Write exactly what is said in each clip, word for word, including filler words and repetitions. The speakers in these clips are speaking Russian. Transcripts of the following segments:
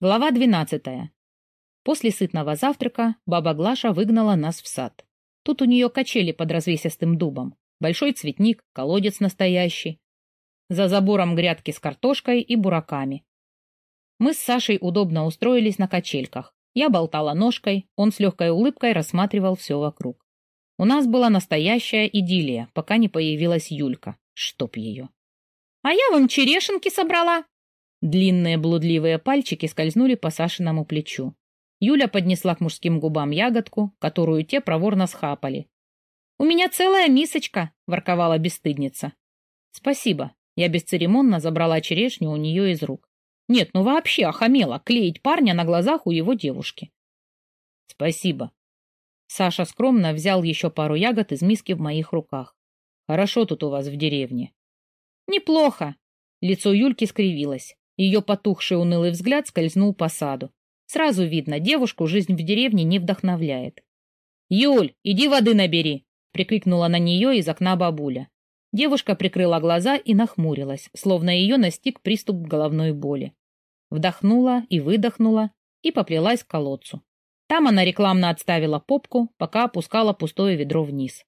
Глава двенадцатая. После сытного завтрака баба Глаша выгнала нас в сад. Тут у нее качели под развесистым дубом, большой цветник, колодец настоящий. За забором грядки с картошкой и бураками. Мы с Сашей удобно устроились на качельках. Я болтала ножкой, он с легкой улыбкой рассматривал все вокруг. У нас была настоящая идиллия, пока не появилась Юлька. Чтоб ее. «А я вон черешенки собрала!» Длинные блудливые пальчики скользнули по Сашиному плечу. Юля поднесла к мужским губам ягодку, которую те проворно схапали. «У меня целая мисочка!» — ворковала бесстыдница. «Спасибо!» — я бесцеремонно забрала черешню у нее из рук. Нет, ну вообще охамела клеить парня на глазах у его девушки. «Спасибо!» Саша скромно взял еще пару ягод из миски в моих руках. «Хорошо тут у вас в деревне». «Неплохо!» Лицо Юльки скривилось. Ее потухший унылый взгляд скользнул по саду. Сразу видно, девушку жизнь в деревне не вдохновляет. «Юль, иди воды набери!» — прикрикнула на нее из окна бабуля. Девушка прикрыла глаза и нахмурилась, словно ее настиг приступ головной боли. Вдохнула и выдохнула и поплелась к колодцу. Там она рекламно отставила попку, пока опускала пустое ведро вниз.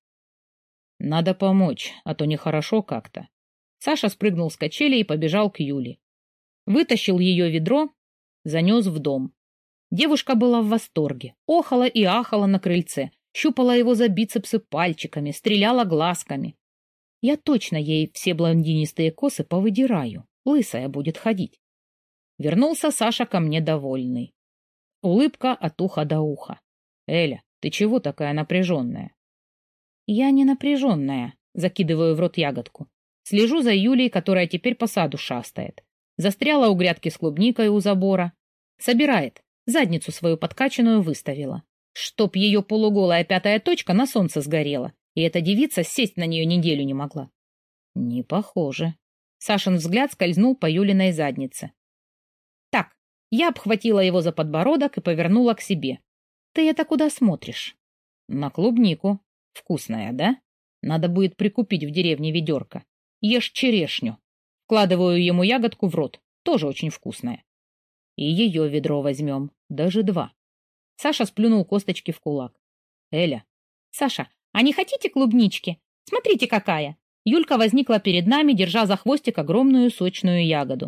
«Надо помочь, а то нехорошо как-то». Саша спрыгнул с качели и побежал к Юле. Вытащил ее ведро, занес в дом. Девушка была в восторге, охала и ахала на крыльце, щупала его за бицепсы пальчиками, стреляла глазками. Я точно ей все блондинистые косы повыдираю, лысая будет ходить. Вернулся Саша ко мне довольный. Улыбка от уха до уха. «Эля, ты чего такая напряженная?» «Я не напряженная», закидываю в рот ягодку. Слежу за Юлей, которая теперь по саду шастает. Застряла у грядки с клубникой у забора. Собирает. Задницу свою подкачанную выставила. Чтоб ее полуголая пятая точка на солнце сгорела, и эта девица сесть на нее неделю не могла. Не похоже. Сашин взгляд скользнул по Юлиной заднице. Так, я обхватила его за подбородок и повернула к себе. Ты это куда смотришь? На клубнику. Вкусная, да? Надо будет прикупить в деревне ведерко. Ешь черешню. Вкладываю ему ягодку в рот. Тоже очень вкусная. И ее ведро возьмем. Даже два. Саша сплюнул косточки в кулак. Эля. Саша, а не хотите клубнички? Смотрите, какая. Юлька возникла перед нами, держа за хвостик огромную сочную ягоду.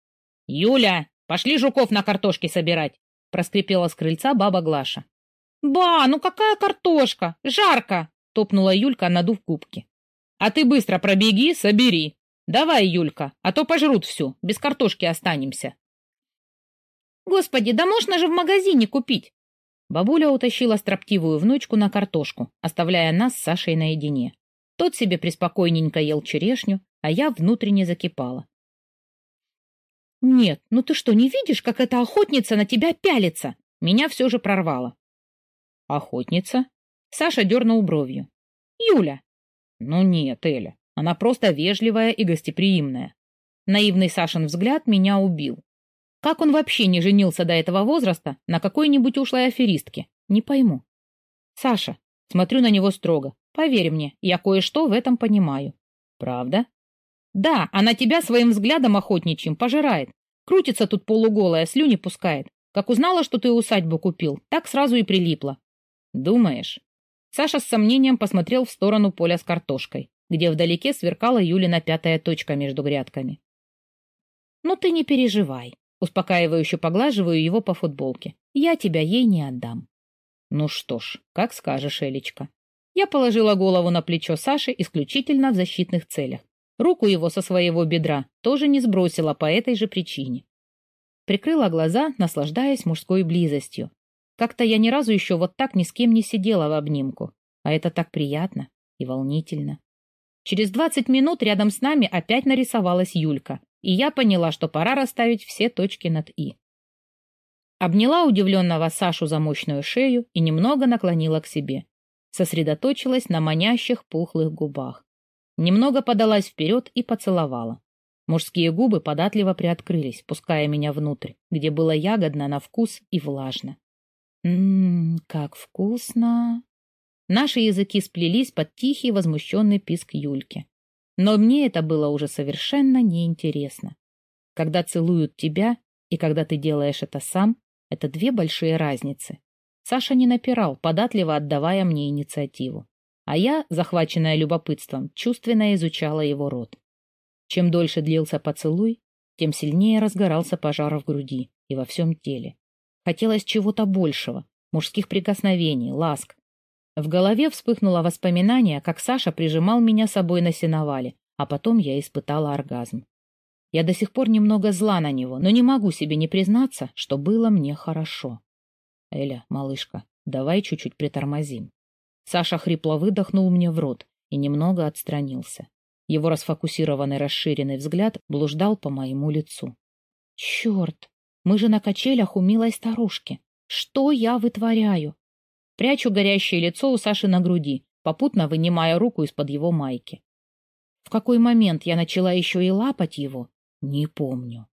Юля, пошли жуков на картошке собирать. Проскрипела с крыльца баба Глаша. Ба, ну какая картошка? Жарко. Топнула Юлька, надув губки. А ты быстро пробеги, собери. Давай, Юлька, а то пожрут всю, без картошки останемся. Господи, да можно же в магазине купить. Бабуля утащила строптивую внучку на картошку, оставляя нас с Сашей наедине. Тот себе преспокойненько ел черешню, а я внутренне закипала. Нет, ну ты что, не видишь, как эта охотница на тебя пялится? Меня все же прорвало. Охотница? Саша дернул бровью. Юля. Ну нет, Эля. Она просто вежливая и гостеприимная. Наивный Сашин взгляд меня убил. Как он вообще не женился до этого возраста на какой-нибудь ушлой аферистке? Не пойму. Саша, смотрю на него строго. Поверь мне, я кое-что в этом понимаю. Правда? Да, она тебя своим взглядом охотничьим пожирает. Крутится тут полуголая, слюни пускает. Как узнала, что ты усадьбу купил, так сразу и прилипла. Думаешь? Саша с сомнением посмотрел в сторону поля с картошкой, где вдалеке сверкала Юлина пятая точка между грядками. «Ну ты не переживай», — успокаивающе поглаживаю его по футболке. «Я тебя ей не отдам». «Ну что ж, как скажешь, Элечка». Я положила голову на плечо Саши исключительно в защитных целях. Руку его со своего бедра тоже не сбросила по этой же причине. Прикрыла глаза, наслаждаясь мужской близостью. Как-то я ни разу еще вот так ни с кем не сидела в обнимку. А это так приятно и волнительно. Через двадцать минут рядом с нами опять нарисовалась Юлька, и я поняла, что пора расставить все точки над «и». Обняла удивленного Сашу за мощную шею и немного наклонила к себе. Сосредоточилась на манящих пухлых губах. Немного подалась вперед и поцеловала. Мужские губы податливо приоткрылись, пуская меня внутрь, где было ягодно на вкус и влажно. Ммм, как вкусно! Наши языки сплелись под тихий возмущенный писк Юльки. Но мне это было уже совершенно неинтересно. Когда целуют тебя, И когда ты делаешь это сам, это две большие разницы. Саша не напирал, податливо отдавая мне инициативу. А я, захваченная любопытством, чувственно изучала его рот. Чем дольше длился поцелуй, тем сильнее разгорался пожар в груди и во всем теле. Хотелось чего-то большего, мужских прикосновений, ласк. В голове вспыхнуло воспоминание, как Саша прижимал меня с собой на сеновале, а потом я испытала оргазм. Я до сих пор немного зла на него, но не могу себе не признаться, что было мне хорошо. Эля, малышка, давай чуть-чуть притормозим. Саша хрипло выдохнул мне в рот и немного отстранился. Его расфокусированный расширенный взгляд блуждал по моему лицу. Черт, мы же на качелях у милой старушки. Что я вытворяю? Прячу горящее лицо у Саши на груди, попутно вынимая руку из-под его майки. В какой момент я начала еще и лапать его, не помню.